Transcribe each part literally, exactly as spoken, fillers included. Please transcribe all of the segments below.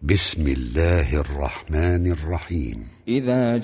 بسم الله الرحمن الرحيم. إذا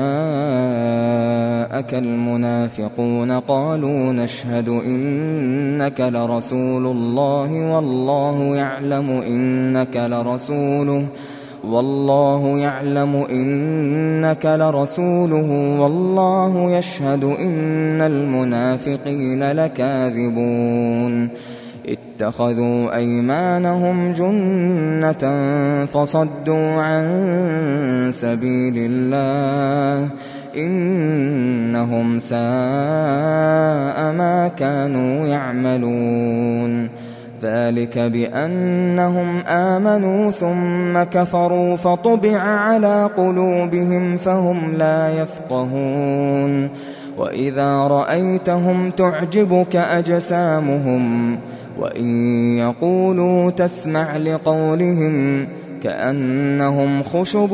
جاءك المنافقون قالوا نشهد إنك لرسول الله والله يعلم إنك لرسوله والله يعلم إنك لرسوله والله يشهد إن المنافقين لكاذبون اتخذوا أيمانهم جنة فصدوا عن سبيل الله إنهم ساء ما كانوا يعملون ذلك بأنهم آمنوا ثم كفروا فطبع على قلوبهم فهم لا يفقهون وإذا رأيتهم تعجبك أجسامهم وإن يقولوا تسمع لقولهم كأنهم خشب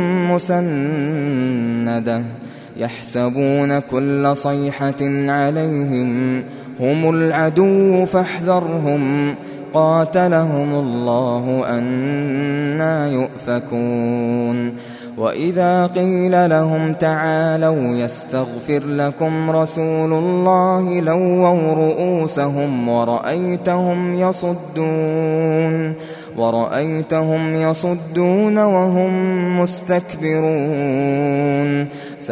مسندة يحسبون كل صيحة عليهم هم العدو فاحذرهم قاتلهم الله أنى يؤفكون وإذا قيل لهم تعالوا يستغفر لكم رسول الله لووا رؤوسهم ورأيتهم يصدون ورأيتهم يصدون وهم مستكبرون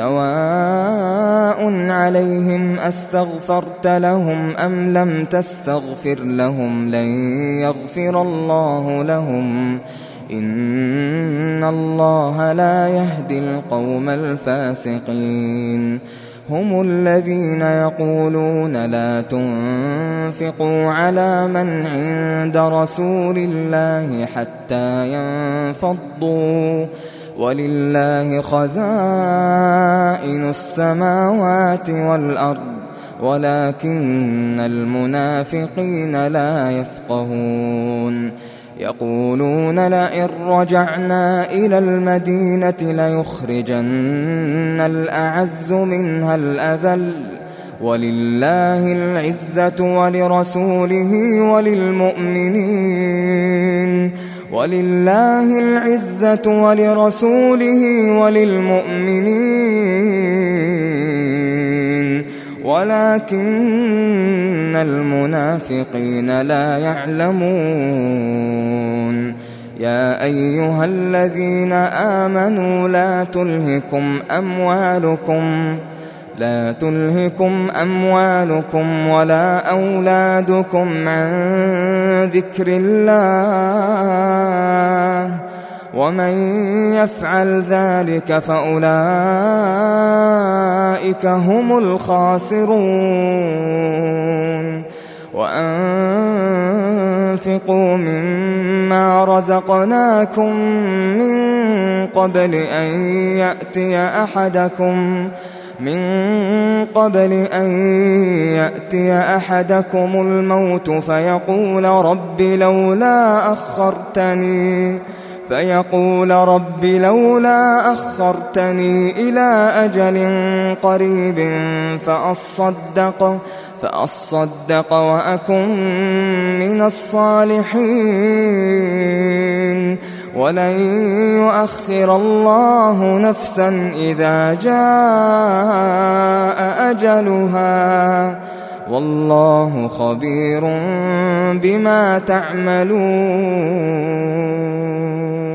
سواء عليهم أستغفرت لهم أم لم تستغفر لهم لن يغفر الله لهم إن الله لا يهدي القوم الفاسقين هم الذين يقولون لا تنفقوا على من عند رسول الله حتى ينفضوا ولله خزائن السماوات والأرض ولكن المنافقين لا يفقهون يقولون لئن رجعنا إلى المدينة ليخرجن الأعز منها الأذل ولله العزة ولرسوله وللمؤمنين ولله العزة ولرسوله وللمؤمنين ولكن المنافقين لا يعلمون يا أيها الذين آمنوا لا تلهكم أموالكم لا تلهكم أموالكم ولا أولادكم عن ذكر الله ومن يفعل ذلك فأولئك هم الخاسرون وأنفقوا مما رزقناكم من قبل أن يأتي أحدكم من قبل أن يأتي أحدكم الموت فيقول رب لولا أخرتني فيقول رب لولا أخرتني إلى أجل قريب فأصدق فأصدق وأكن من الصالحين ولن يؤخر الله نفسا إذا جاء أجلها والله خبير بما تعملون.